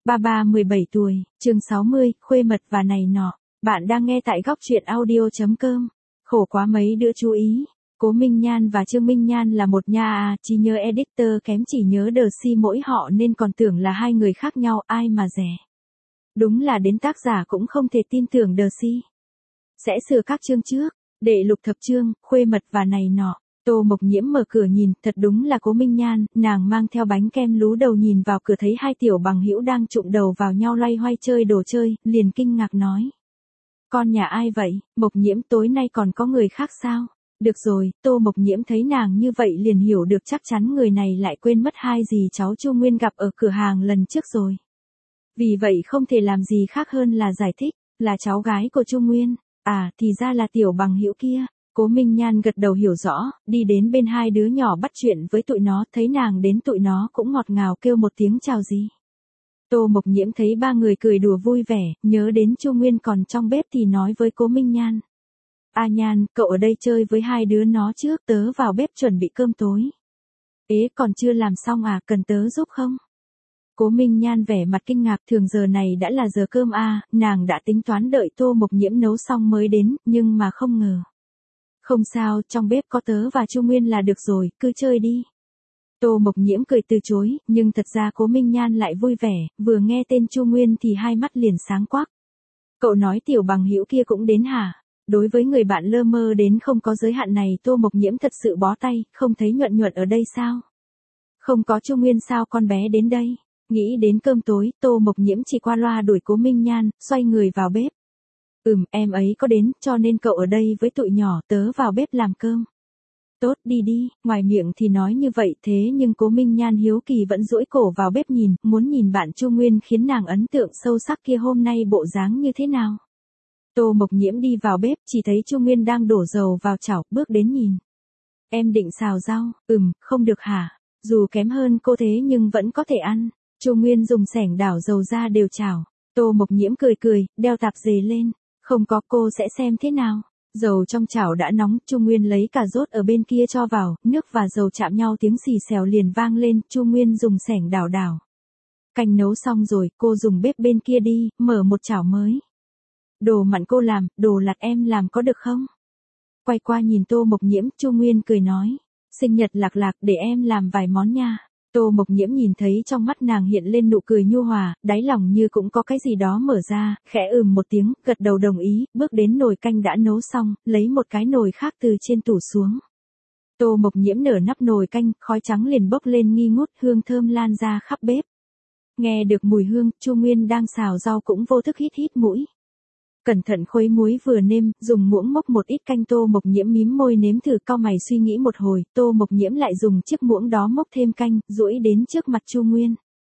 Ba ba 17 tuổi, chương 60, khuê mật và này nọ. Bạn đang nghe tại góc truyện audio.com. Khổ quá mấy đứa chú ý. Cố Minh Nhan và Trương Minh Nhan là một nha à, chỉ nhớ editor kém chỉ nhớ đờ si mỗi họ nên còn tưởng là hai người khác nhau, ai mà rẻ. Đúng là đến tác giả cũng không thể tin tưởng đờ si. Sẽ sửa các chương trước, đệ lục thập chương, khuê mật và này nọ. Tô Mộc Nhiễm mở cửa nhìn, thật đúng là Cố Minh Nhan, nàng mang theo bánh kem lú đầu nhìn vào cửa thấy hai tiểu bằng hữu đang trụm đầu vào nhau loay hoay chơi đồ chơi, liền kinh ngạc nói. Con nhà ai vậy, Mộc Nhiễm tối nay còn có người khác sao? Được rồi, Tô Mộc Nhiễm thấy nàng như vậy liền hiểu được chắc chắn người này lại quên mất hai gì cháu Chu Nguyên gặp ở cửa hàng lần trước rồi. Vì vậy không thể làm gì khác hơn là giải thích, là cháu gái của Chu Nguyên, à thì ra là tiểu bằng hữu kia. Cố Minh Nhan gật đầu hiểu rõ, đi đến bên hai đứa nhỏ bắt chuyện với tụi nó, thấy nàng đến tụi nó cũng ngọt ngào kêu một tiếng chào gì. Tô Mộc Nhiễm thấy ba người cười đùa vui vẻ, nhớ đến Chu Nguyên còn trong bếp thì nói với Cố Minh Nhan. A Nhan, cậu ở đây chơi với hai đứa nó trước, tớ vào bếp chuẩn bị cơm tối. Ế còn chưa làm xong à, cần tớ giúp không? Cố Minh Nhan vẻ mặt kinh ngạc, thường giờ này đã là giờ cơm à, nàng đã tính toán đợi Tô Mộc Nhiễm nấu xong mới đến, nhưng mà không ngờ. Không sao, trong bếp có tớ và Chu Nguyên là được rồi, cứ chơi đi. Tô Mộc Nhiễm cười từ chối, nhưng thật ra Cố Minh Nhan lại vui vẻ, vừa nghe tên Chu Nguyên thì hai mắt liền sáng quắc. Cậu nói tiểu bằng hữu kia cũng đến hả? Đối với người bạn lơ mơ đến không có giới hạn này Tô Mộc Nhiễm thật sự bó tay, không thấy nhuận nhuận ở đây sao? Không có Chu Nguyên sao con bé đến đây? Nghĩ đến cơm tối, Tô Mộc Nhiễm chỉ qua loa đuổi Cố Minh Nhan, xoay người vào bếp. Em ấy có đến, cho nên cậu ở đây với tụi nhỏ, tớ vào bếp làm cơm. Tốt, đi đi, ngoài miệng thì nói như vậy thế nhưng Cố Minh Nhan hiếu kỳ vẫn duỗi cổ vào bếp nhìn, muốn nhìn bạn Chu Nguyên khiến nàng ấn tượng sâu sắc kia hôm nay bộ dáng như thế nào. Tô Mộc Nhiễm đi vào bếp, chỉ thấy Chu Nguyên đang đổ dầu vào chảo, bước đến nhìn. Em định xào rau, không được hả? Dù kém hơn cô thế nhưng vẫn có thể ăn. Chu Nguyên dùng xẻng đảo dầu ra đều chảo. Tô Mộc Nhiễm cười, đeo tạp dề lên. Không có, cô sẽ xem thế nào. Dầu trong chảo đã nóng, Chu Nguyên lấy cà rốt ở bên kia cho vào, nước và dầu chạm nhau tiếng xì xèo liền vang lên, Chu Nguyên dùng xẻng đảo. Canh nấu xong rồi, cô dùng bếp bên kia đi, mở một chảo mới. Đồ mặn cô làm, đồ lạt em làm có được không? Quay qua nhìn Tô Mộc Nhiễm, Chu Nguyên cười nói. Sinh nhật Lạc để em làm vài món nha. Tô Mộc Nhiễm nhìn thấy trong mắt nàng hiện lên nụ cười nhu hòa, đáy lòng như cũng có cái gì đó mở ra, khẽ một tiếng, gật đầu đồng ý, bước đến nồi canh đã nấu xong, lấy một cái nồi khác từ trên tủ xuống. Tô Mộc Nhiễm nở nắp nồi canh, khói trắng liền bốc lên nghi ngút, hương thơm lan ra khắp bếp. Nghe được mùi hương, Chu Nguyên đang xào rau cũng vô thức hít mũi. Cẩn thận khuấy muối vừa nêm, dùng muỗng múc một ít canh. Tô Mộc Nhiễm mím môi nếm thử, cau mày suy nghĩ một hồi, Tô Mộc Nhiễm lại dùng chiếc muỗng đó múc thêm canh, duỗi đến trước mặt Chu Nguyên.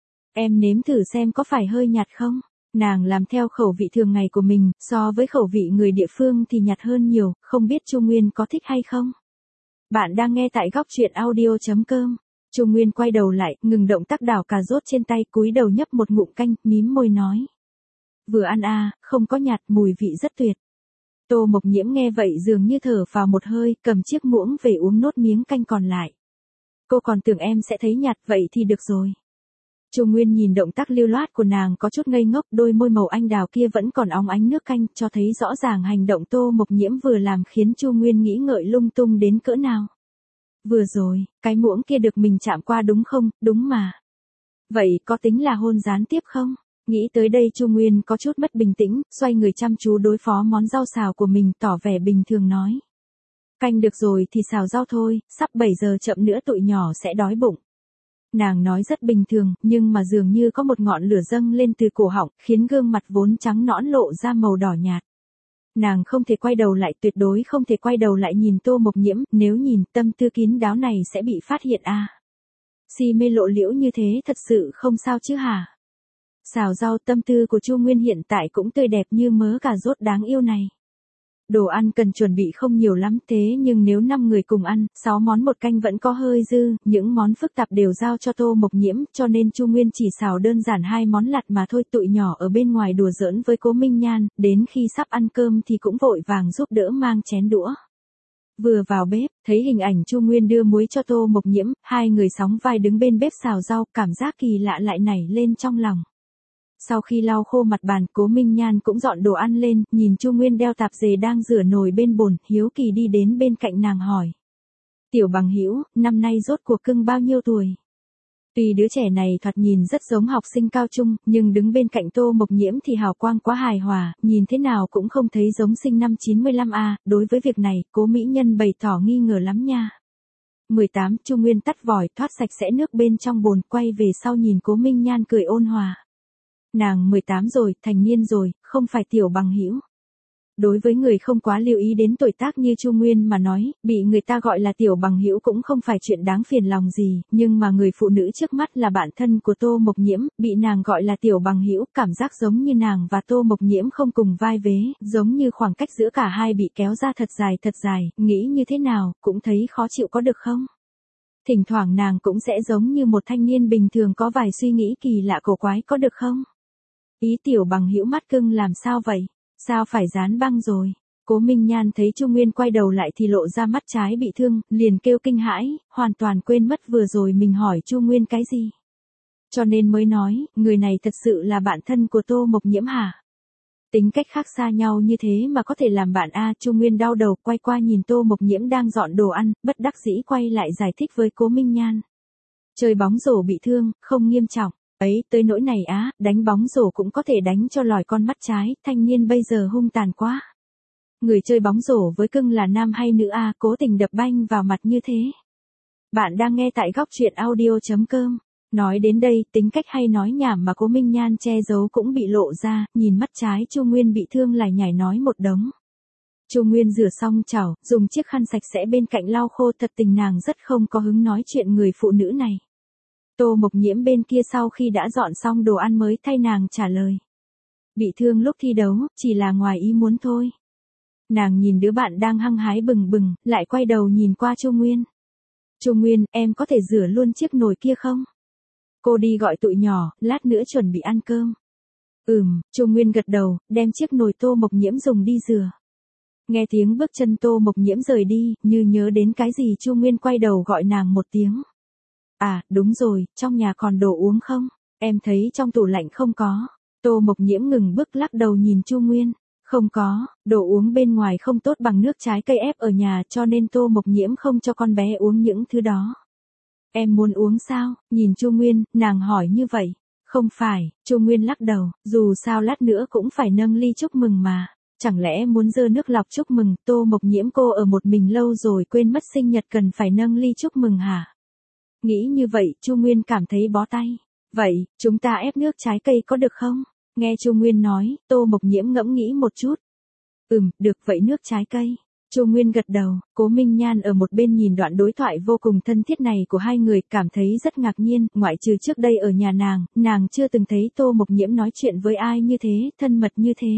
Em nếm thử xem có phải hơi nhạt không? Nàng làm theo khẩu vị thường ngày của mình, so với khẩu vị người địa phương thì nhạt hơn nhiều, không biết Chu Nguyên có thích hay không? Bạn đang nghe tại góc truyện audio.com. Chu Nguyên quay đầu lại, ngừng động tác đảo cà rốt trên tay, cúi đầu nhấp một ngụm canh, mím môi nói. Vừa ăn không có nhạt, mùi vị rất tuyệt. Tô Mộc Nhiễm nghe vậy dường như thở vào một hơi, cầm chiếc muỗng về uống nốt miếng canh còn lại. Cô còn tưởng em sẽ thấy nhạt, vậy thì được rồi. Chu Nguyên nhìn động tác lưu loát của nàng có chút ngây ngốc, đôi môi màu anh đào kia vẫn còn óng ánh nước canh, cho thấy rõ ràng hành động Tô Mộc Nhiễm vừa làm khiến Chu Nguyên nghĩ ngợi lung tung đến cỡ nào. Vừa rồi, cái muỗng kia được mình chạm qua đúng không? Đúng mà. Vậy có tính là hôn gián tiếp không? Nghĩ tới đây Chu Nguyên có chút mất bình tĩnh, xoay người chăm chú đối phó món rau xào của mình, tỏ vẻ bình thường nói. Canh được rồi thì xào rau thôi, sắp 7 giờ chậm nữa tụi nhỏ sẽ đói bụng. Nàng nói rất bình thường, nhưng mà dường như có một ngọn lửa dâng lên từ cổ họng, khiến gương mặt vốn trắng nõn lộ ra màu đỏ nhạt. Nàng không thể quay đầu lại, tuyệt đối không thể quay đầu lại nhìn Tô Mộc Nhiễm, nếu nhìn tâm tư kín đáo này sẽ bị phát hiện Si mê lộ liễu như thế thật sự không sao chứ hả? Xào rau, tâm tư của Chu Nguyên hiện tại cũng tươi đẹp như mớ cà rốt đáng yêu này. Đồ ăn cần chuẩn bị không nhiều lắm, thế nhưng nếu 5 người cùng ăn, 6 món một canh vẫn có hơi dư, những món phức tạp đều giao cho Tô Mộc Nhiễm, cho nên Chu Nguyên chỉ xào đơn giản 2 món lặt mà thôi. Tụi nhỏ ở bên ngoài đùa giỡn với Cố Minh Nhan, đến khi sắp ăn cơm thì cũng vội vàng giúp đỡ mang chén đũa. Vừa vào bếp, thấy hình ảnh Chu Nguyên đưa muối cho Tô Mộc Nhiễm, hai người sóng vai đứng bên bếp xào rau, cảm giác kỳ lạ lại nảy lên trong lòng. Sau khi lau khô mặt bàn, Cố Minh Nhan cũng dọn đồ ăn lên, nhìn Chu Nguyên đeo tạp dề đang rửa nồi bên bồn, hiếu kỳ đi đến bên cạnh nàng hỏi. Tiểu bằng hữu, năm nay rốt cuộc cưng bao nhiêu tuổi? Tuy đứa trẻ này thoạt nhìn rất giống học sinh cao trung, nhưng đứng bên cạnh Tô Mộc Nhiễm thì hào quang quá hài hòa, nhìn thế nào cũng không thấy giống sinh năm 95A, đối với việc này, Cố mỹ nhân bày tỏ nghi ngờ lắm nha. 18, Chu Nguyên tắt vòi, thoát sạch sẽ nước bên trong bồn, quay về sau nhìn Cố Minh Nhan cười ôn hòa. Nàng 18 rồi, thành niên rồi, không phải tiểu bằng hữu. Đối với người không quá lưu ý đến tuổi tác như Chu Nguyên mà nói, bị người ta gọi là tiểu bằng hữu cũng không phải chuyện đáng phiền lòng gì, nhưng mà người phụ nữ trước mắt là bạn thân của Tô Mộc Nhiễm, bị nàng gọi là tiểu bằng hữu, cảm giác giống như nàng và Tô Mộc Nhiễm không cùng vai vế, giống như khoảng cách giữa cả hai bị kéo ra thật dài, nghĩ như thế nào, cũng thấy khó chịu có được không? Thỉnh thoảng nàng cũng sẽ giống như một thanh niên bình thường có vài suy nghĩ kỳ lạ cổ quái có được không? Ý tiểu bằng hữu mắt cưng làm sao vậy? Sao phải dán băng rồi? Cố Minh Nhan thấy Chu Nguyên quay đầu lại thì lộ ra mắt trái bị thương, liền kêu kinh hãi, hoàn toàn quên mất vừa rồi mình hỏi Chu Nguyên cái gì. Cho nên mới nói, người này thật sự là bạn thân của Tô Mộc Nhiễm hả? Tính cách khác xa nhau như thế mà có thể làm bạn a? Chu Nguyên đau đầu quay qua nhìn Tô Mộc Nhiễm đang dọn đồ ăn, bất đắc dĩ quay lại giải thích với Cố Minh Nhan. Chơi bóng rổ bị thương, không nghiêm trọng. Ấy, tới nỗi này á, đánh bóng rổ cũng có thể đánh cho lòi con mắt trái, thanh niên bây giờ hung tàn quá. Người chơi bóng rổ với cưng là nam hay nữ a? Cố tình đập banh vào mặt như thế. Bạn đang nghe tại góc truyện audio.com. Nói đến đây, tính cách hay nói nhảm mà Cố Minh Nhan che giấu cũng bị lộ ra, nhìn mắt trái Chu Nguyên bị thương lại nhảy nói một đống. Chu Nguyên rửa xong chảo, dùng chiếc khăn sạch sẽ bên cạnh lau khô, thật tình nàng rất không có hứng nói chuyện người phụ nữ này. Tô Mộc Nhiễm bên kia sau khi đã dọn xong đồ ăn mới thay nàng trả lời. Bị thương lúc thi đấu, chỉ là ngoài ý muốn thôi. Nàng nhìn đứa bạn đang hăng hái bừng bừng, lại quay đầu nhìn qua Chu Nguyên. Chu Nguyên, em có thể rửa luôn chiếc nồi kia không? Cô đi gọi tụi nhỏ, lát nữa chuẩn bị ăn cơm. Chu Nguyên gật đầu, đem chiếc nồi Tô Mộc Nhiễm dùng đi rửa. Nghe tiếng bước chân Tô Mộc Nhiễm rời đi, như nhớ đến cái gì Chu Nguyên quay đầu gọi nàng một tiếng. À, đúng rồi, trong nhà còn đồ uống không? Em thấy trong tủ lạnh không có. Tô Mộc Nhiễm ngừng bước lắc đầu nhìn Chu Nguyên. Không có, đồ uống bên ngoài không tốt bằng nước trái cây ép ở nhà cho nên Tô Mộc Nhiễm không cho con bé uống những thứ đó. Em muốn uống sao? Nhìn Chu Nguyên, nàng hỏi như vậy. Không phải, Chu Nguyên lắc đầu, dù sao lát nữa cũng phải nâng ly chúc mừng mà. Chẳng lẽ muốn dơ nước lọc chúc mừng? Tô Mộc Nhiễm cô ở một mình lâu rồi quên mất sinh nhật cần phải nâng ly chúc mừng hả? Nghĩ như vậy, Chu Nguyên cảm thấy bó tay. Vậy, chúng ta ép nước trái cây có được không? Nghe Chu Nguyên nói, Tô Mộc Nhiễm ngẫm nghĩ một chút. Được vậy nước trái cây. Chu Nguyên gật đầu, Cố Minh Nhan ở một bên nhìn đoạn đối thoại vô cùng thân thiết này của hai người, cảm thấy rất ngạc nhiên, ngoại trừ trước đây ở nhà nàng chưa từng thấy Tô Mộc Nhiễm nói chuyện với ai như thế, thân mật như thế.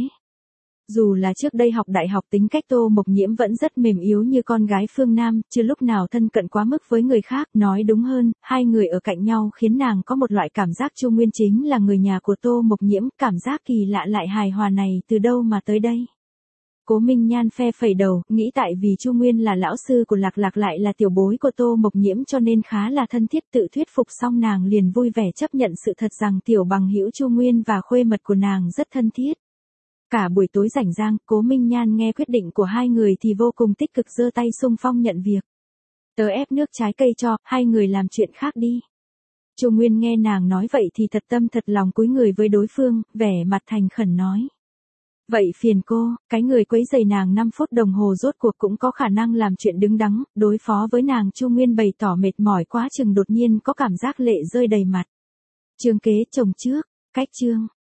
Dù là trước đây học đại học tính cách Tô Mộc Nhiễm vẫn rất mềm yếu như con gái phương Nam, chưa lúc nào thân cận quá mức với người khác, nói đúng hơn, hai người ở cạnh nhau khiến nàng có một loại cảm giác Chu Nguyên chính là người nhà của Tô Mộc Nhiễm, cảm giác kỳ lạ lại hài hòa này từ đâu mà tới đây. Cố Minh Nhan phe phẩy đầu, nghĩ tại vì Chu Nguyên là lão sư của Lạc Lạc lại là tiểu bối của Tô Mộc Nhiễm cho nên khá là thân thiết, tự thuyết phục xong nàng liền vui vẻ chấp nhận sự thật rằng tiểu bằng hữu Chu Nguyên và khuê mật của nàng rất thân thiết. Cả buổi tối rảnh rang, Cố Minh Nhan nghe quyết định của hai người thì vô cùng tích cực giơ tay xung phong nhận việc. Tớ ép nước trái cây cho, hai người làm chuyện khác đi. Chu Nguyên nghe nàng nói vậy thì thật tâm thật lòng cúi người với đối phương, vẻ mặt thành khẩn nói. Vậy phiền cô, cái người quấy rầy nàng 5 phút đồng hồ rốt cuộc cũng có khả năng làm chuyện đứng đắn, đối phó với nàng. Chu Nguyên bày tỏ mệt mỏi quá chừng đột nhiên có cảm giác lệ rơi đầy mặt. Chương kế chồng trước, cách chương.